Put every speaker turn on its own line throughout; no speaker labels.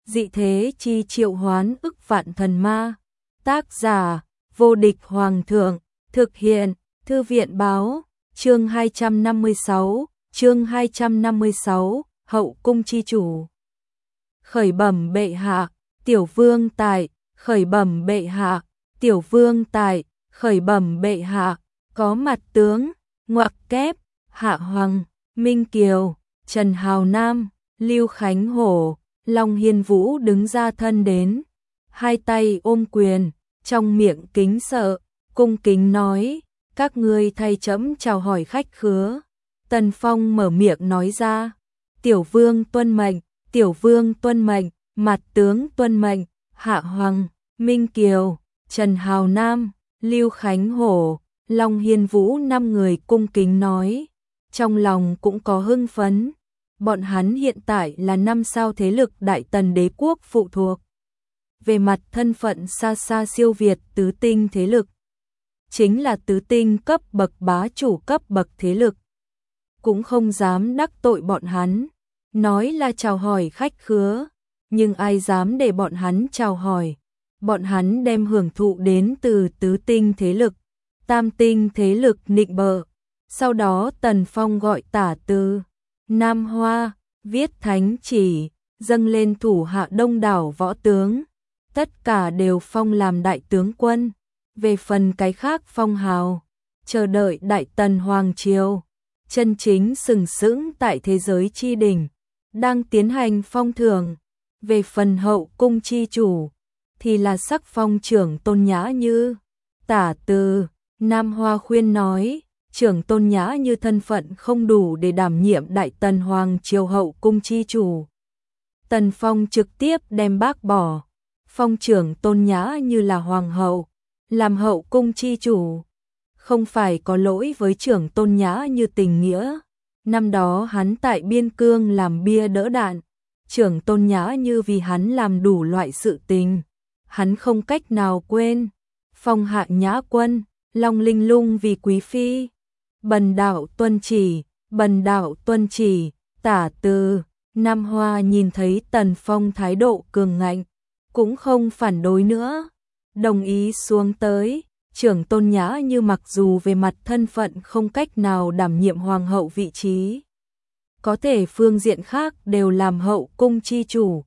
dị thế chi triệu hoán ức vạn thần ma. Tác giả, vô địch hoàng thượng, thực hiện, thư viện báo, chương 256, hậu cung chi chủ. Khởi bẩm bệ hạ, tiểu vương tại, khởi bẩm bệ hạ, tiểu vương tại, khởi bẩm bệ hạ, có mặt tướng, ngoặc kép, Hạ Hoàng, Minh Kiều, Trần Hào Nam, Lưu Khánh Hổ, Long Hiên Vũ đứng ra thân đến, hai tay ôm quyền, trong miệng kính sợ, cung kính nói, các ngươi thay trẫm chào hỏi khách khứa. Tần Phong mở miệng nói ra, tiểu vương tuân mệnh, tiểu vương tuân mệnh, mặt tướng tuân mệnh. Hạ Hoàng, Minh Kiều, Trần Hào Nam, Lưu Khánh Hổ, Long Hiên Vũ 5 người cung kính nói, trong lòng cũng có hưng phấn. Bọn hắn hiện tại là 5 sao thế lực Đại Tần đế quốc phụ thuộc. Về mặt thân phận xa xa siêu việt tứ tinh thế lực. Chính là tứ tinh cấp bậc bá chủ cấp bậc thế lực. Cũng không dám đắc tội bọn hắn. Nói là chào hỏi khách khứa. Nhưng ai dám để bọn hắn chào hỏi. Bọn hắn đem hưởng thụ đến từ tứ tinh thế lực. Tam tinh thế lực nịnh bợ. Sau đó Tần Phong gọi tả từ Nam Hoa, viết thánh chỉ, dâng lên thủ hạ đông đảo võ tướng. Tất cả đều phong làm đại tướng quân. Về phần cái khác phong hào, chờ đợi Đại Tần Hoàng Triều, chân chính sừng sững tại thế giới chi đỉnh, đang tiến hành phong thưởng. Về phần hậu cung chi chủ, thì là sắc phong trưởng Tôn Nhã Như. Tả từ Nam Hoa khuyên nói, trưởng Tôn Nhã Như thân phận không đủ để đảm nhiệm Đại Tần Hoàng Triều hậu cung chi chủ. Tần Phong trực tiếp đem bác bỏ, phong trưởng Tôn Nhã Như là hoàng hậu, làm hậu cung chi chủ. Không phải có lỗi với trưởng Tôn Nhã Như tình nghĩa. Năm đó hắn tại biên cương làm bia đỡ đạn, trưởng Tôn Nhã Như vì hắn làm đủ loại sự tình, hắn không cách nào quên. Phong Hạ Nhã Quân, Long Linh Lung vì quý phi. Bần đạo tuân chỉ, bần đạo tuân chỉ. Tả từ Nam Hoa nhìn thấy Tần Phong thái độ cường ngạnh, cũng không phản đối nữa, đồng ý xuống tới. Trưởng Tôn Nhã Như mặc dù về mặt thân phận không cách nào đảm nhiệm hoàng hậu vị trí, có thể phương diện khác đều làm hậu cung chi chủ.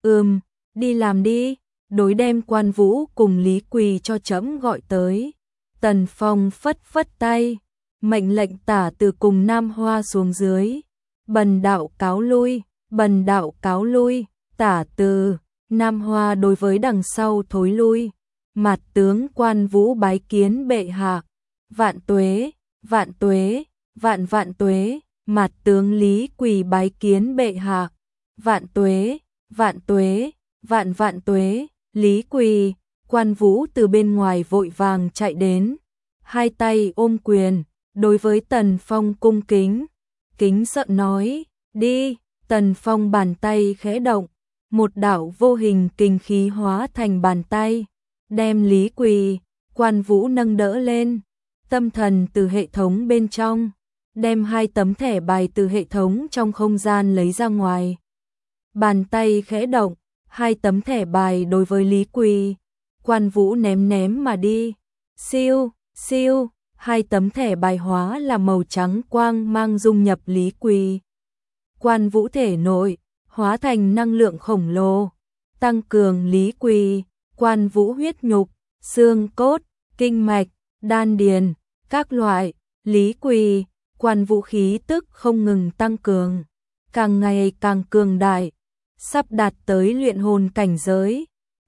Đi làm đi, đối đem Quan Vũ cùng Lý Quỳ cho trẫm gọi tới. Tần Phong phất phất tay, mệnh lệnh tả từ cùng Nam Hoa xuống dưới. Bần đạo cáo lui, bần đạo cáo lui. Tả từ Nam Hoa đối với đằng sau thối lui. Mặt tướng Quan Vũ bái kiến bệ hạ. Vạn tuế, vạn tuế, vạn vạn tuế. Mặt tướng Lý Quỳ bái kiến bệ hạ. Vạn tuế, vạn tuế, vạn vạn tuế. Lý Quỳ. Quan Vũ từ bên ngoài vội vàng chạy đến, hai tay ôm quyền, đối với Tần Phong cung kính, kính sợ nói, đi. Tần Phong bàn tay khẽ động, một đạo vô hình kình khí hóa thành bàn tay, đem Lý Quỳ, Quan Vũ nâng đỡ lên. Tâm thần từ hệ thống bên trong, đem 2 tấm thẻ bài từ hệ thống trong không gian lấy ra ngoài. Bàn tay khẽ động, 2 tấm thẻ bài đối với Lý Quỳ, Quan Vũ ném mà đi. Siêu, siêu, 2 tấm thẻ bài hóa là màu trắng quang mang dung nhập Lý Quỳ, Quan Vũ thể nội, hóa thành năng lượng khổng lồ, tăng cường Lý Quỳ, Quan Vũ huyết nhục, xương cốt, kinh mạch, đan điền, các loại. Lý Quỳ, Quan Vũ khí tức không ngừng tăng cường, càng ngày càng cường đại, sắp đạt tới luyện hồn cảnh giới.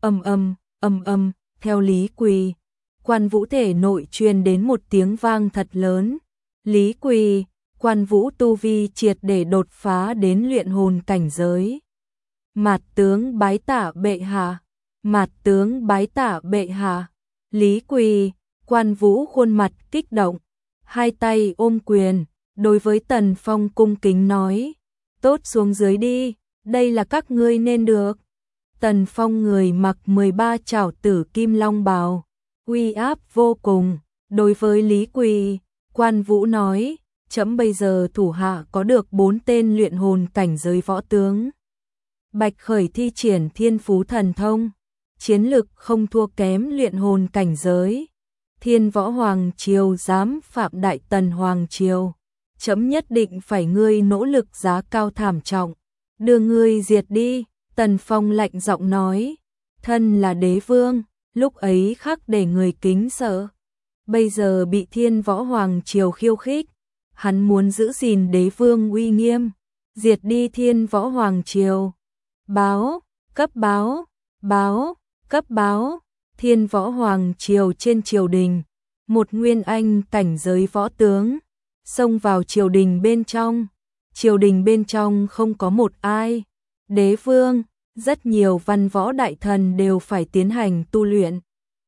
Theo Lý Quỳ, Quan Vũ thể nội truyền đến một tiếng vang thật lớn. Lý Quỳ, Quan Vũ tu vi triệt để đột phá đến luyện hồn cảnh giới. Mạt tướng bái tả bệ hạ, mạt tướng bái tả bệ hạ. Lý Quỳ, Quan Vũ khuôn mặt kích động, hai tay ôm quyền, đối với Tần Phong cung kính nói, tốt xuống dưới đi, đây là các ngươi nên được. Tần Phong người mặc 13 trảo tử kim long bào, uy áp vô cùng, đối với Lý Quỳ, Quan Vũ nói, trẫm bây giờ thủ hạ có được 4 tên luyện hồn cảnh giới võ tướng. Bạch Khởi thi triển thiên phú thần thông, chiến lực không thua kém luyện hồn cảnh giới. Thiên Võ Hoàng Triều dám phạm Đại Tần Hoàng Triều, chấm nhất định phải ngươi nỗ lực giá cao thảm trọng, đưa ngươi diệt đi. Tần Phong lạnh giọng nói, thân là đế vương, lúc ấy khắc để người kính sợ. Bây giờ bị Thiên Võ Hoàng Triều khiêu khích, hắn muốn giữ gìn đế vương uy nghiêm, diệt đi Thiên Võ Hoàng Triều. Báo, cấp báo, báo, cấp báo. Thiên Võ Hoàng Triều trên triều đình, một nguyên anh cảnh giới võ tướng xông vào triều đình bên trong. Triều đình bên trong không có một ai. Đế vương, rất nhiều văn võ đại thần đều phải tiến hành tu luyện.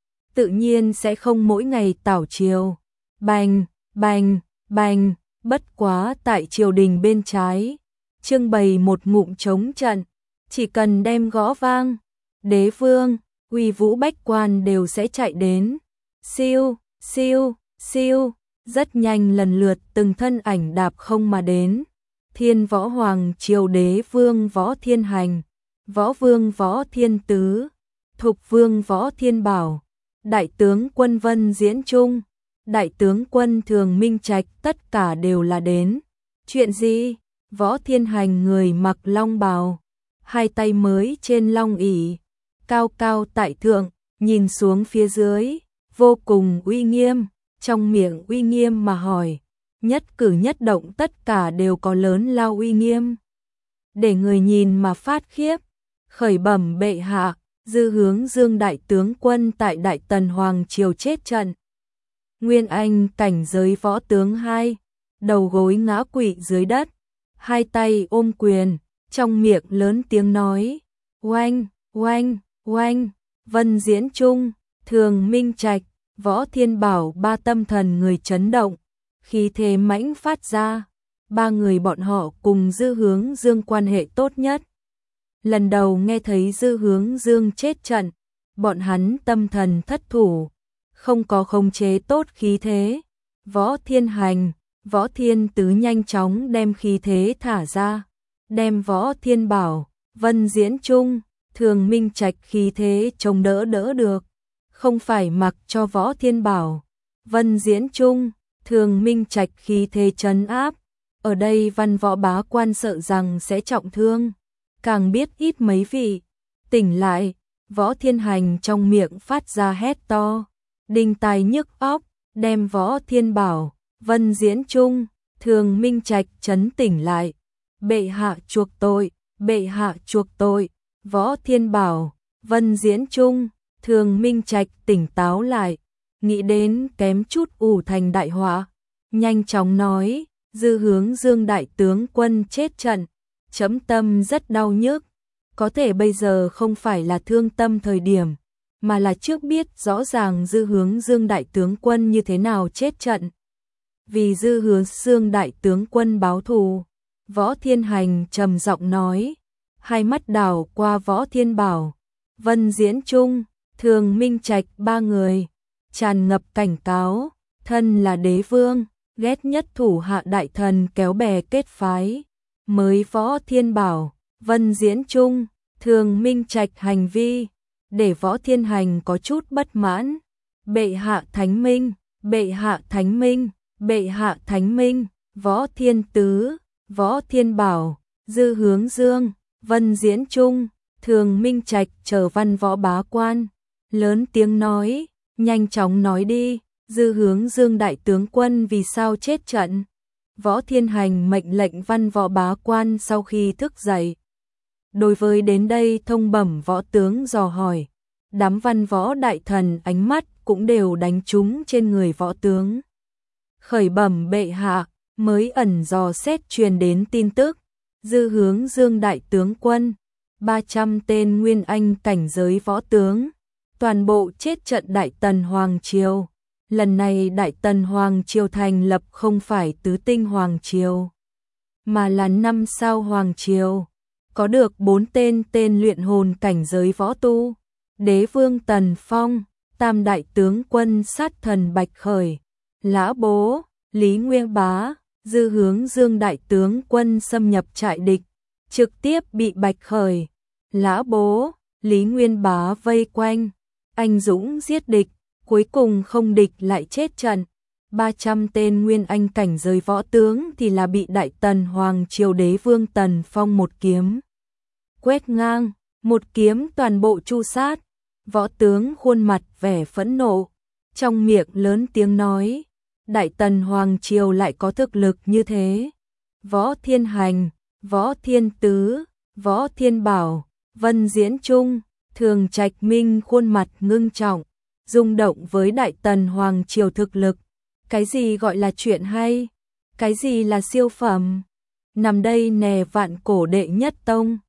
Tự nhiên sẽ không mỗi ngày tảo triều. Bành, bành, bành, bất quá tại triều đình bên trái, trưng bày một ngụm trống trận, chỉ cần đem gõ vang, đế vương, uy vũ bách quan đều sẽ chạy đến. Siêu, siêu, siêu, rất nhanh lần lượt từng thân ảnh đạp không mà đến. Thiên Võ Hoàng Triều đế vương Võ Thiên Hành, võ vương Võ Thiên Tứ, thục vương Võ Thiên Bảo, đại tướng quân Vân Diễn Trung, đại tướng quân Thường Minh Trạch, tất cả đều là đến. Chuyện gì? Võ Thiên Hành người mặc long bào, hai tay mới trên long ỷ, cao cao tại thượng, nhìn xuống phía dưới, vô cùng uy nghiêm, trong miệng uy nghiêm mà hỏi, nhất cử nhất động tất cả đều có lớn lao uy nghiêm, để người nhìn mà phát khiếp. Khởi bẩm bệ hạ, Dư Hướng Dương đại tướng quân tại Đại Tần Hoàng Triều chết trận. Nguyên anh cảnh giới võ tướng 2, đầu gối ngã quỵ dưới đất, hai tay ôm quyền, trong miệng lớn tiếng nói, oanh, oanh, oanh. Vân Diễn Trung, Thường Minh Trạch, Võ Thiên Bảo ba tâm thần người chấn động, khí thế mãnh phát ra. Ba người bọn họ cùng Dư Hướng Dương quan hệ tốt nhất. Lần đầu nghe thấy Dư Hướng Dương chết trận, bọn hắn tâm thần thất thủ, không có khống chế tốt khí thế. Võ Thiên Hành, Võ Thiên Tứ nhanh chóng đem khí thế thả ra, đem Võ Thiên Bảo, Vân Diễn Trung, Thường Minh Trạch khí thế chống đỡ được. Không phải mặc cho Võ Thiên Bảo, Vân Diễn Trung, Thường Minh Trạch khí thế trấn áp. Ở đây văn võ bá quan sợ rằng sẽ trọng thương, càng biết ít mấy vị. Tỉnh lại, Võ Thiên Hành trong miệng phát ra hét to, đinh tai nhức óc, đem Võ Thiên Bảo, Vân Diễn Trung, Thường Minh Trạch trấn tỉnh lại. Bệ hạ chuộc tội, bệ hạ chuộc tội. Võ Thiên Bảo, Vân Diễn Trung, Thường Minh Trạch tỉnh táo lại, nghĩ đến kém chút ủ thành đại họa, nhanh chóng nói, Dư Hướng Dương đại tướng quân chết trận, chấm tâm rất đau nhức, có thể bây giờ không phải là thương tâm thời điểm, mà là trước biết rõ ràng Dư Hướng Dương đại tướng quân như thế nào chết trận. Vì Dư Hướng Dương đại tướng quân báo thù, Võ Thiên Hành trầm giọng nói, hai mắt đảo qua Võ Thiên Bảo, Vân Diễn Trung, Thường Minh Trạch ba người, tràn ngập cảnh cáo, thân là đế vương, ghét nhất thủ hạ đại thần kéo bè kết phái. Mới Võ Thiên Bảo, Vân Diễn Trung, Thường Minh Trạch hành vi, để Võ Thiên Hành có chút bất mãn. Bệ hạ thánh minh, bệ hạ thánh minh, bệ hạ thánh minh. Võ Thiên Tứ, Võ Thiên Bảo, Dư Hướng Dương, Vân Diễn Trung, Thường Minh Trạch chờ văn võ bá quan, lớn tiếng nói, nhanh chóng nói đi, Dư Hướng Dương đại tướng quân vì sao chết trận. Võ Thiên Hành mệnh lệnh văn võ bá quan sau khi thức dậy. Đối với đến đây thông bẩm võ tướng dò hỏi, đám văn võ đại thần ánh mắt cũng đều đánh trúng trên người võ tướng. Khởi bẩm bệ hạ, mới ẩn dò xét truyền đến tin tức, Dư Hướng Dương đại tướng quân, 300 tên nguyên anh cảnh giới võ tướng, toàn bộ chết trận Đại Tần Hoàng Triều. Lần này Đại Tần Hoàng Triều thành lập không phải tứ tinh Hoàng Triều, mà là 5 sao Hoàng Triều, có được 4 tên luyện hồn cảnh giới võ tu, đế vương Tần Phong, tam đại tướng quân sát thần Bạch Khởi, Lã Bố, Lý Nguyên Bá, Dư Hướng Dương đại tướng quân xâm nhập trại địch, trực tiếp bị Bạch Khởi, Lã bố, Lý Nguyên Bá vây quanh, anh dũng giết địch, cuối cùng không địch lại chết trận. 300 tên nguyên anh cảnh giới võ tướng thì là bị Đại Tần Hoàng Triều đế vương Tần Phong một kiếm quét ngang, một kiếm toàn bộ tru sát. Võ tướng khuôn mặt vẻ phẫn nộ, trong miệng lớn tiếng nói, Đại Tần Hoàng Triều lại có thực lực như thế. Võ Thiên Hành, Võ Thiên Tứ, Võ Thiên Bảo, Vân Diễn Trung, Thường Trạch Minh khuôn mặt ngưng trọng, rung động với Đại Tần Hoàng Triều thực lực. Cái gì gọi là chuyện hay? Cái gì là siêu phẩm? Nằm đây nè vạn cổ đệ nhất tông.